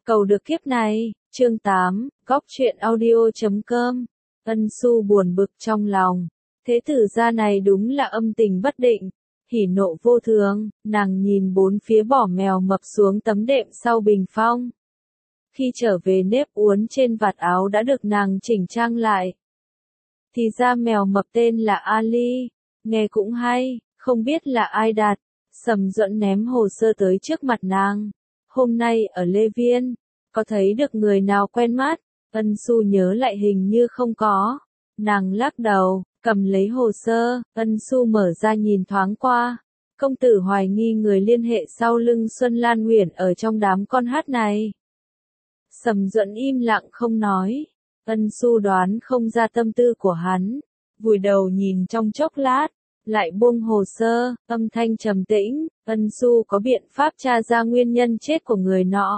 Cầu được kiếp này, chương 8, góc truyện audio.com. Ân Xu buồn bực trong lòng. Thế tử gia này đúng là âm tình bất định, hỉ nộ vô thường, nàng nhìn bốn phía bỏ mèo mập xuống tấm đệm sau bình phong. Khi trở về nếp uốn trên vạt áo đã được nàng chỉnh trang lại. Thì ra mèo mập tên là Ali, nghe cũng hay, không biết là ai đặt. Sầm Duẫn ném hồ sơ tới trước mặt nàng. Hôm nay ở Lê Viên, có thấy được người nào quen mắt? Ân Xu nhớ lại hình như không có. Nàng lắc đầu, cầm lấy hồ sơ, Ân Xu mở ra nhìn thoáng qua. Công tử hoài nghi người liên hệ sau lưng Xuân Lan Uyển ở trong đám con hát này. Sầm Duẫn im lặng không nói. Ân Xu đoán không ra tâm tư của hắn, vùi đầu nhìn trong chốc lát, lại buông hồ sơ, âm thanh trầm tĩnh. Ân Xu có biện pháp tra ra nguyên nhân chết của người nọ.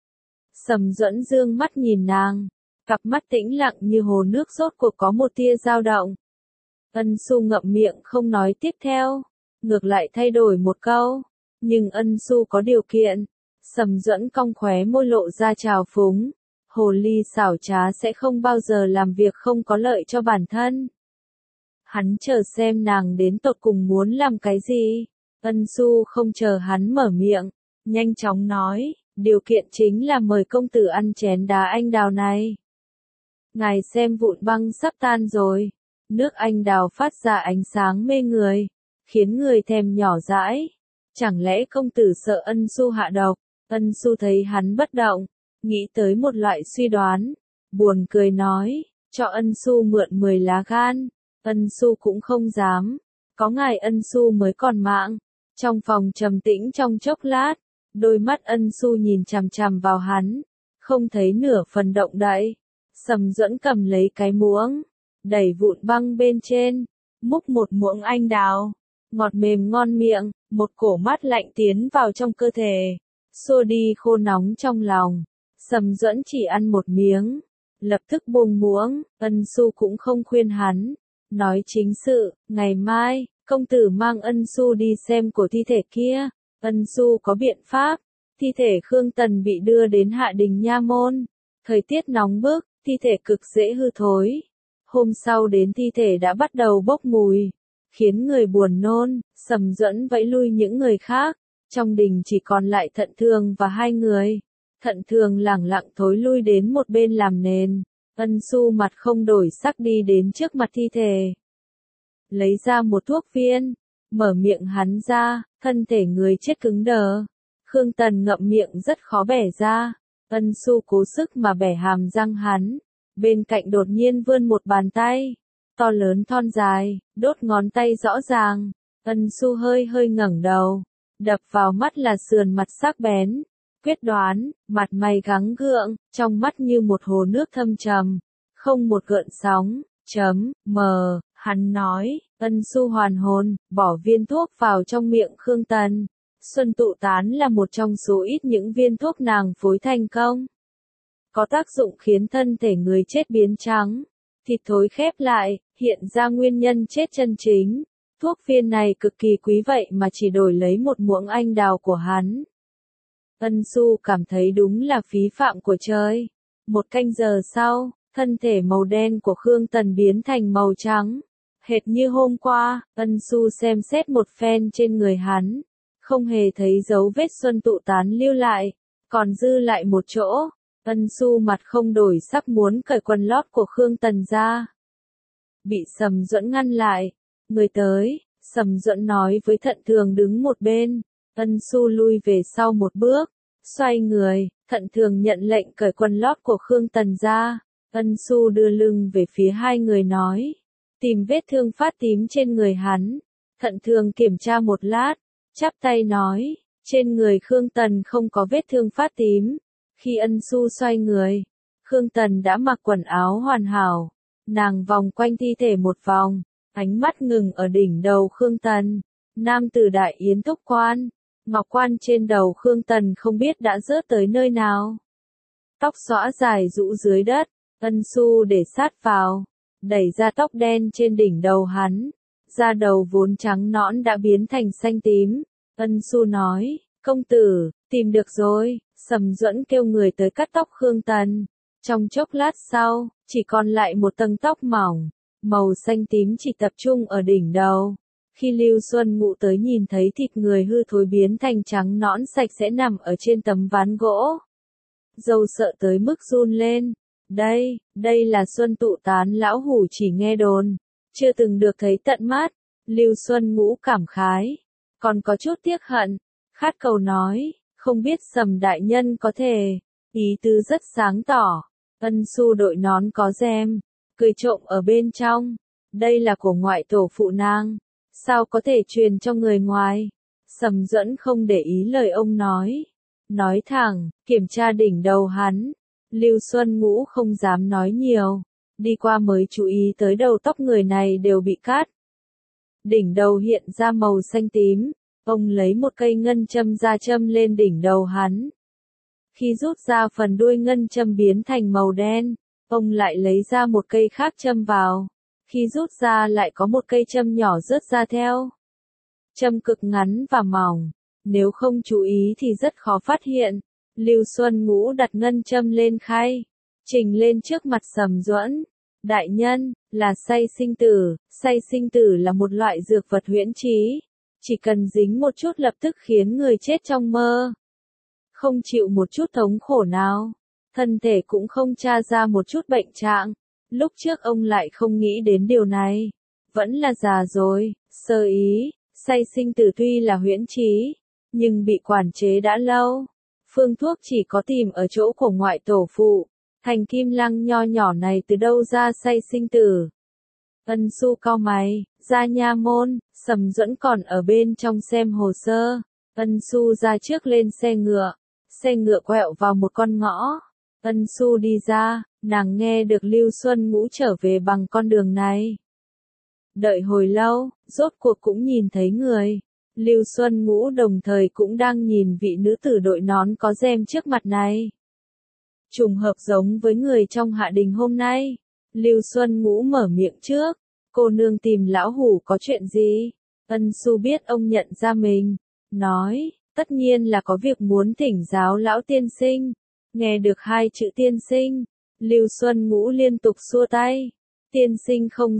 Sầm Duẫn dương mắt nhìn nàng, cặp mắt tĩnh lặng như hồ nước rốt cuộc có một tia dao động. Ân Xu ngậm miệng không nói tiếp theo, ngược lại thay đổi một câu, nhưng Ân Xu có điều kiện. Sầm Duẫn cong khóe môi lộ ra trào phúng, hồ ly xảo trá sẽ không bao giờ làm việc không có lợi cho bản thân. Hắn chờ xem nàng đến tột cùng muốn làm cái gì. Ân Xu không chờ hắn mở miệng, nhanh chóng nói, điều kiện chính là mời công tử ăn chén đá anh đào này. Ngài xem vụn băng sắp tan rồi, nước anh đào phát ra ánh sáng mê người, khiến người thèm nhỏ dãi. Chẳng lẽ công tử sợ Ân Xu hạ độc? Ân Xu thấy hắn bất động, nghĩ tới một loại suy đoán, buồn cười nói, cho Ân Xu mượn 10 lá gan. Ân Xu cũng không dám, có ngài Ân Xu mới còn mạng. Trong phòng trầm tĩnh trong chốc lát, đôi mắt Ân Xu nhìn chằm chằm vào hắn, không thấy nửa phần động đậy. Sầm Duẫn cầm lấy cái muỗng, đẩy vụn băng bên trên, múc một muỗng anh đào, ngọt mềm ngon miệng, một cổ mát lạnh tiến vào trong cơ thể, xua đi khô nóng trong lòng. Sầm Duẫn chỉ ăn một miếng, lập tức buông muỗng. Ân Xu cũng không khuyên hắn, nói chính sự, ngày mai, công tử mang Ân Xu đi xem cổ thi thể kia. Ân Xu có biện pháp. Thi thể Khương Tần bị đưa đến Hạ Đình Nha Môn. Thời tiết nóng bức, thi thể cực dễ hư thối. Hôm sau đến thi thể đã bắt đầu bốc mùi, khiến người buồn nôn. Sầm Duẫn vẫy lui những người khác. Trong đình chỉ còn lại Thận Thường và 2 người. Thận Thường lẳng lặng thối lui đến một bên làm nền. Ân Xu mặt không đổi sắc đi đến trước mặt thi thể, lấy ra một thuốc viên, mở miệng hắn ra, thân thể người chết cứng đờ. Khương Tần ngậm miệng rất khó bẻ ra. Ân Xu cố sức mà bẻ hàm răng hắn. Bên cạnh đột nhiên vươn một bàn tay, to lớn thon dài, đốt ngón tay rõ ràng. Ân Xu hơi hơi ngẩng đầu, đập vào mắt là sườn mặt sắc bén, quyết đoán, mặt mày gắng gượng, trong mắt như một hồ nước thâm trầm, không một gợn sóng. Hắn nói. Ân Xu hoàn hồn, bỏ viên thuốc vào trong miệng Khương Tần. Xuân tụ tán là một trong số ít những viên thuốc nàng phối thành công, có tác dụng khiến thân thể người chết biến trắng, thịt thối khép lại, hiện ra nguyên nhân chết chân chính. Thuốc viên này cực kỳ quý vậy mà chỉ đổi lấy một muỗng anh đào của hắn. Ân Xu cảm thấy đúng là phí phạm của trời. 1 canh giờ sau, thân thể màu đen của Khương Tần biến thành màu trắng, hệt như hôm qua. Ân Xu xem xét một phen trên người hắn, không hề thấy dấu vết xuân tụ tán lưu lại, còn dư lại một chỗ. Ân Xu mặt không đổi sắc muốn cởi quần lót của Khương Tần ra, bị Sầm Duẫn ngăn lại. Người tới. Sầm Duẫn nói với Thận Thường đứng một bên. Ân Xu lui về sau một bước, xoay người. Thận Thường nhận lệnh cởi quần lót của Khương Tần ra. Ân Xu đưa lưng về phía 2 người nói, tìm vết thương phát tím trên người hắn. Thận Thường kiểm tra một lát, chắp tay nói, trên người Khương Tần không có vết thương phát tím. Khi Ân Xu xoay người, Khương Tần đã mặc quần áo hoàn hảo. Nàng vòng quanh thi thể một vòng, ánh mắt ngừng ở đỉnh đầu Khương Tần. Nam tử Đại Yến Thúc Quan, ngọc quan trên đầu Khương Tần không biết đã rớt tới nơi nào. Tóc xõa dài rũ dưới đất. Ân Xu để sát vào, đẩy ra tóc đen trên đỉnh đầu hắn. Da đầu vốn trắng nõn đã biến thành xanh tím. Ân Xu nói, công tử, tìm được rồi. Sầm Duẫn kêu người tới cắt tóc Khương Tần. Trong chốc lát sau, chỉ còn lại một tầng tóc mỏng, màu xanh tím chỉ tập trung ở đỉnh đầu. Khi Lưu Xuân Ngũ tới nhìn thấy thịt người hư thối biến thành trắng nõn sạch sẽ nằm ở trên tấm ván gỗ. Dâu sợ tới mức run lên. Đây là Xuân Tụ Tán, lão hủ chỉ nghe đồn, chưa từng được thấy tận mắt. Lưu Xuân Ngũ cảm khái, còn có chút tiếc hận, khát cầu nói, không biết Sầm đại nhân có thể, ý tứ rất sáng tỏ. Ân Xu đội nón có rèm, cười trộm ở bên trong, đây là của ngoại tổ phụ nàng, sao có thể truyền cho người ngoài. Sầm Duẫn không để ý lời ông nói thẳng, kiểm tra đỉnh đầu hắn. Lưu Xuân Ngũ không dám nói nhiều, đi qua mới chú ý tới đầu tóc người này đều bị cắt. Đỉnh đầu hiện ra màu xanh tím, ông lấy một cây ngân châm ra châm lên đỉnh đầu hắn. Khi rút ra phần đuôi ngân châm biến thành màu đen, ông lại lấy ra một cây khác châm vào. Khi rút ra lại có một cây châm nhỏ rớt ra theo. Châm cực ngắn và mỏng, nếu không chú ý thì rất khó phát hiện. Lưu Xuân Ngũ đặt ngân châm lên khay, trình lên trước mặt Sầm Duẫn. Đại nhân, là say sinh tử là một loại dược vật huyễn trí, chỉ cần dính một chút lập tức khiến người chết trong mơ. Không chịu một chút thống khổ nào, thân thể cũng không tra ra một chút bệnh trạng. Lúc trước ông lại không nghĩ đến điều này, vẫn là già rồi, sơ ý. Say sinh tử tuy là huyễn trí, nhưng bị quản chế đã lâu. Phương thuốc chỉ có tìm ở chỗ của ngoại tổ phụ. Thành Kim Lăng nho nhỏ này từ đâu ra say sinh tử? Ân Xu cau mày, ra nha môn. Sầm Duẫn còn ở bên trong xem hồ sơ. Ân Xu ra trước lên xe ngựa quẹo vào một con ngõ. Ân Xu đi ra, nàng nghe được Lưu Xuân Ngũ trở về bằng con đường này. Đợi hồi lâu, rốt cuộc cũng nhìn thấy người. Lưu Xuân Ngũ đồng thời cũng đang nhìn vị nữ tử đội nón có rèm trước mặt này. Trùng hợp giống với người trong hạ đình hôm nay. Lưu Xuân Ngũ mở miệng trước, cô nương tìm lão hủ có chuyện gì? Ân Xu biết ông nhận ra mình, nói, tất nhiên là có việc muốn thỉnh giáo lão tiên sinh. Nghe được hai chữ tiên sinh, Lưu Xuân Ngũ liên tục xua tay. Tiên sinh không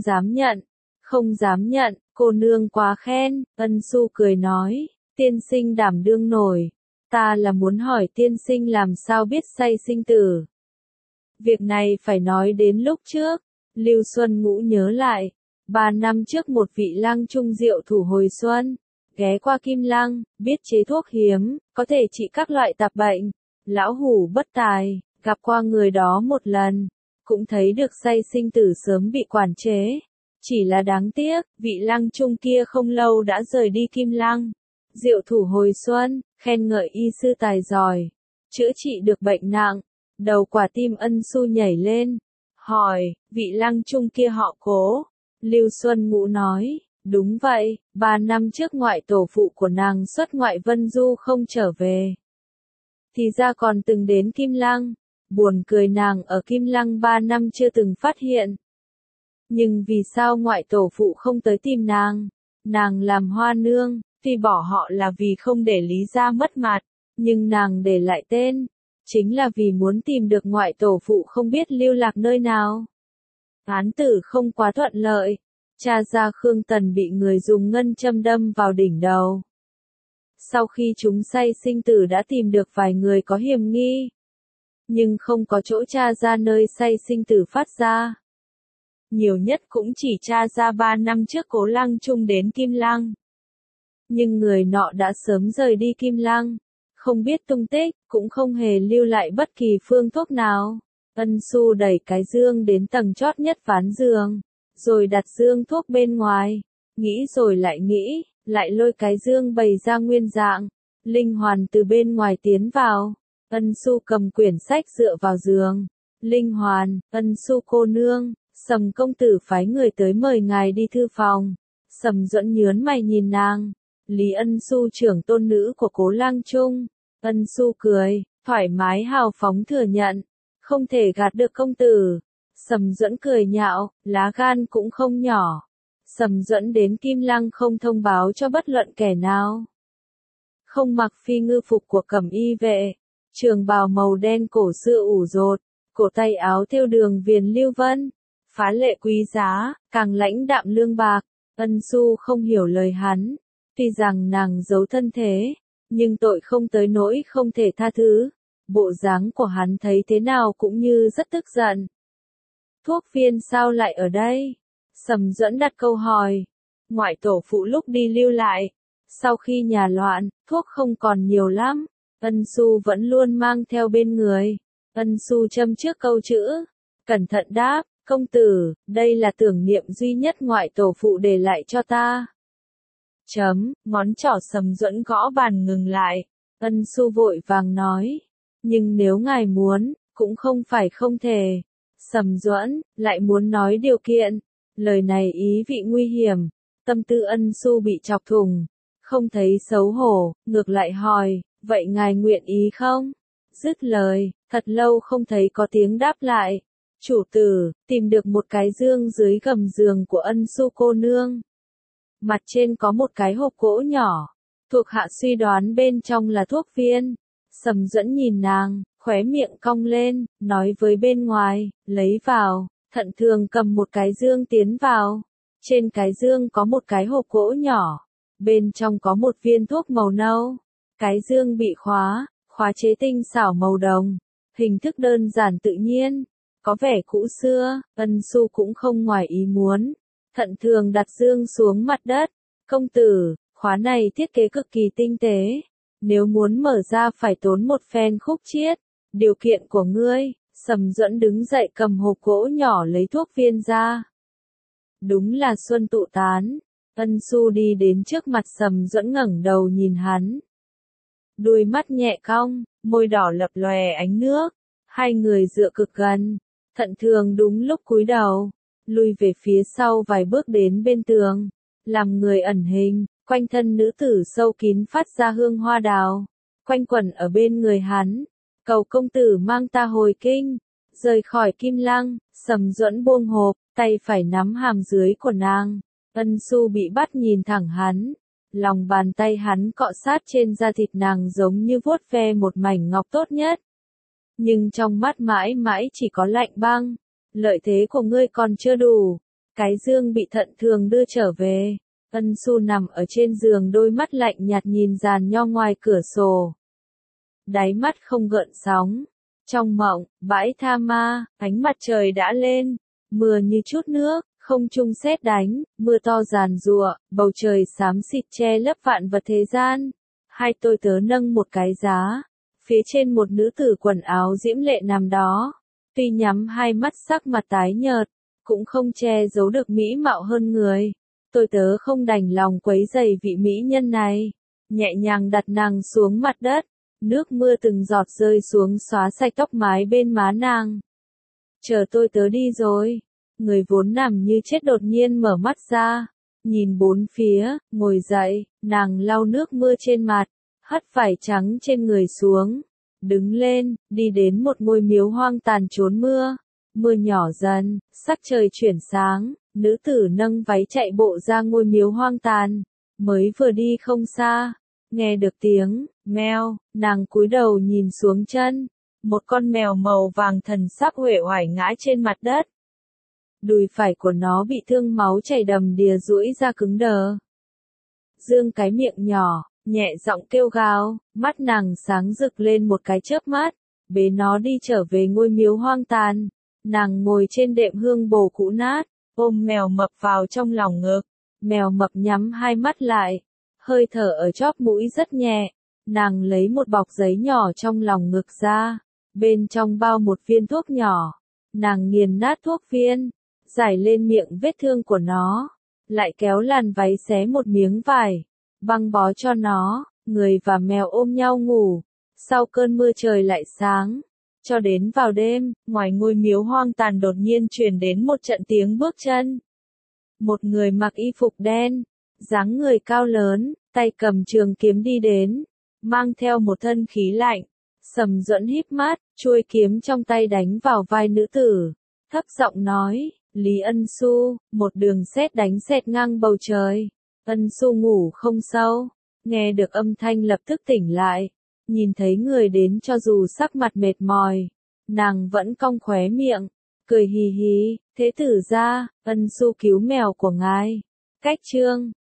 dám nhận, cô nương quá khen. Ân Xu cười nói, tiên sinh đảm đương nổi. Ta là muốn hỏi tiên sinh làm sao biết say sinh tử. Việc này phải nói đến lúc trước. Lưu Xuân Ngũ nhớ lại, 3 năm trước một vị lăng trung diệu thủ hồi xuân, ghé qua Kim Lăng, biết chế thuốc hiếm, có thể trị các loại tạp bệnh. Lão hủ bất tài, gặp qua người đó một lần, cũng thấy được say sinh tử sớm bị quản chế. Chỉ là đáng tiếc, vị lăng trung kia không lâu đã rời đi Kim Lăng. Diệu thủ hồi xuân, khen ngợi y sư tài giỏi, chữa trị được bệnh nặng. Đầu quả tim Ân Xu nhảy lên, hỏi, vị lăng trung kia họ Cố? Lưu Xuân Ngũ nói, đúng vậy, 3 năm trước ngoại tổ phụ của nàng xuất ngoại vân du không trở về. Thì ra còn từng đến Kim Lăng, buồn cười nàng ở Kim Lăng 3 năm chưa từng phát hiện. Nhưng vì sao ngoại tổ phụ không tới tìm nàng? Nàng làm hoa nương, tuy bỏ họ là vì không để Lý gia mất mặt, nhưng nàng để lại tên, chính là vì muốn tìm được ngoại tổ phụ không biết lưu lạc nơi nào. Án tử không quá thuận lợi, cha ra Khương Tần bị người dùng ngân châm đâm vào đỉnh đầu. Sau khi chúng say sinh tử đã tìm được vài người có hiểm nghi, nhưng không có chỗ tra ra nơi say sinh tử phát ra. Nhiều nhất cũng chỉ tra ra 3 năm trước Cố Lăng Trung đến Kim Lăng. Nhưng người nọ đã sớm rời đi Kim Lăng, không biết tung tích, cũng không hề lưu lại bất kỳ phương thuốc nào. Ân Xu đẩy cái dương đến tầng chót nhất ván giường, rồi đặt dương thuốc bên ngoài. Nghĩ rồi lại nghĩ, lại lôi cái dương bày ra nguyên dạng. Linh Hoàn từ bên ngoài tiến vào. Ân Xu cầm quyển sách dựa vào giường. Linh Hoàn, Ân Xu cô nương, Sầm công tử phái người tới mời ngài đi thư phòng. Sầm Duẫn nhớn mày nhìn nàng. Lý Ân Xu trưởng tôn nữ của Cố Lăng Trung. Ân Xu cười, thoải mái hào phóng thừa nhận. Không thể gạt được công tử. Sầm Duẫn cười nhạo, lá gan cũng không nhỏ. Sầm Duẫn đến Kim Lăng không thông báo cho bất luận kẻ nào. Không mặc phi ngư phục của cẩm y vệ. trường bào màu đen cổ xưa ủ rột, cổ tay áo thêu đường viền lưu vân, phá lệ quý giá, càng lãnh đạm lương bạc. Ân Xu không hiểu lời hắn, tuy rằng nàng giấu thân thế, nhưng tội không tới nỗi không thể tha thứ. Bộ dáng của hắn thấy thế nào cũng như rất tức giận. Thuốc viên sao lại ở đây? Sầm Duẫn đặt câu hỏi. Ngoại tổ phụ lúc đi lưu lại. Sau khi nhà loạn, thuốc không còn nhiều lắm. Ân Xu vẫn luôn mang theo bên người. Ân Xu châm trước câu chữ. Cẩn thận đáp, công tử, đây là tưởng niệm duy nhất ngoại tổ phụ để lại cho ta. Ngón trỏ Sầm Duẫn gõ bàn ngừng lại. Ân Xu vội vàng nói. Nhưng nếu ngài muốn, cũng không phải không thể. Sầm Duẫn lại muốn nói điều kiện. Lời này ý vị nguy hiểm. Tâm tư Ân Xu bị chọc thủng. Không thấy xấu hổ, ngược lại hỏi, vậy ngài nguyện ý không? Dứt lời, thật lâu không thấy có tiếng đáp lại. Chủ tử, tìm được một cái dương dưới gầm giường của Ân Xu cô nương. Mặt trên có một cái hộp gỗ nhỏ. Thuộc hạ suy đoán bên trong là thuốc viên. Sầm Duẫn nhìn nàng, khóe miệng cong lên, nói với bên ngoài, lấy vào. Thận Thường cầm một cái dương tiến vào. Trên cái dương có một cái hộp gỗ nhỏ. Bên trong có một viên thuốc màu nâu. Cái dương bị khóa chế tinh xảo màu đồng. Hình thức đơn giản tự nhiên, có vẻ cũ xưa. Ân Xu cũng không ngoài ý muốn. Thận Thường đặt dương xuống mặt đất. Công tử, khóa này thiết kế cực kỳ tinh tế. Nếu muốn mở ra phải tốn một phen khúc chiết. Điều kiện của ngươi. Sầm Duẫn đứng dậy cầm hộp gỗ nhỏ lấy thuốc viên ra. Đúng là xuân tụ tán. Ân Xu đi đến trước mặt Sầm Duẫn ngẩng đầu nhìn hắn. Đuôi mắt nhẹ cong, môi đỏ lập lòe ánh nước. Hai người dựa cực gần. Thận Thường đúng lúc cúi đầu, lùi về phía sau vài bước đến bên tường, làm người ẩn hình, quanh thân nữ tử sâu kín phát ra hương hoa đào, quanh quẩn ở bên người hắn. Cầu công tử mang ta hồi kinh. Rời khỏi Kim Lăng, Sầm Duẫn buông hộp, tay phải nắm hàm dưới của nàng. Ân Xu bị bắt nhìn thẳng hắn. Lòng bàn tay hắn cọ sát trên da thịt nàng giống như vuốt ve một mảnh ngọc tốt nhất. Nhưng trong mắt mãi mãi chỉ có lạnh băng. Lợi thế của ngươi còn chưa đủ. Cái dương bị Thận Thường đưa trở về. Ân Xu nằm ở trên giường, đôi mắt lạnh nhạt nhìn giàn nho ngoài cửa sổ. Đáy mắt không gợn sóng. Trong mộng, bãi Tha Ma, ánh mặt trời đã lên. Mưa như chút nước, không trung sét đánh, mưa to giàn giụa, bầu trời xám xịt che lấp vạn vật thế gian. Hai tôi tớ nâng một cái giá. Phía trên một nữ tử quần áo diễm lệ nằm đó. Tuy nhắm hai mắt sắc mặt tái nhợt, cũng không che giấu được mỹ mạo hơn người. Tôi tớ không đành lòng quấy rầy vị mỹ nhân này. Nhẹ nhàng đặt nàng xuống mặt đất. Nước mưa từng giọt rơi xuống xóa sạch tóc mái bên má nàng. Chờ tôi tớ đi rồi. Người vốn nằm như chết đột nhiên mở mắt ra. Nhìn bốn phía, ngồi dậy, nàng lau nước mưa trên mặt. Hất vải trắng trên người xuống. Đứng lên, đi đến một ngôi miếu hoang tàn trốn mưa. Mưa nhỏ dần, sắc trời chuyển sáng. Nữ tử nâng váy chạy bộ ra ngôi miếu hoang tàn. Mới vừa đi không xa, nghe được tiếng meo, nàng cúi đầu nhìn xuống chân. Một con mèo màu vàng thần sắc uể oải ngã trên mặt đất. Đùi phải của nó bị thương, máu chảy đầm đìa duỗi ra cứng đờ. Dương cái miệng nhỏ, nhẹ giọng kêu gào, mắt nàng sáng rực lên một cái chớp mắt, bế nó đi trở về ngôi miếu hoang tàn. Nàng ngồi trên đệm hương bồ cũ nát, ôm mèo mập vào trong lòng ngực. Mèo mập nhắm hai mắt lại, hơi thở ở chóp mũi rất nhẹ. Nàng lấy một bọc giấy nhỏ trong lòng ngực ra, bên trong bao một viên thuốc nhỏ. Nàng nghiền nát thuốc viên, giải lên miệng vết thương của nó, lại kéo làn váy xé một miếng vải, băng bó cho nó. Người và mèo ôm nhau ngủ. Sau cơn mưa trời lại sáng. Cho đến vào đêm, ngoài ngôi miếu hoang tàn đột nhiên truyền đến một trận tiếng bước chân. Một người mặc y phục đen, dáng người cao lớn, tay cầm trường kiếm đi đến, mang theo một thân khí lạnh. Sầm Duẫn híp mắt, chuôi kiếm trong tay đánh vào vai nữ tử, thấp giọng nói, Lý Ân Xu. Một đường sét đánh xẹt ngang bầu trời. Ân Xu ngủ không sâu, nghe được âm thanh lập tức tỉnh lại. Nhìn thấy người đến cho dù sắc mặt mệt mỏi, nàng vẫn cong khóe miệng, cười hì hì, thế tử gia, ân xu cứu mèo của ngài. Cách chương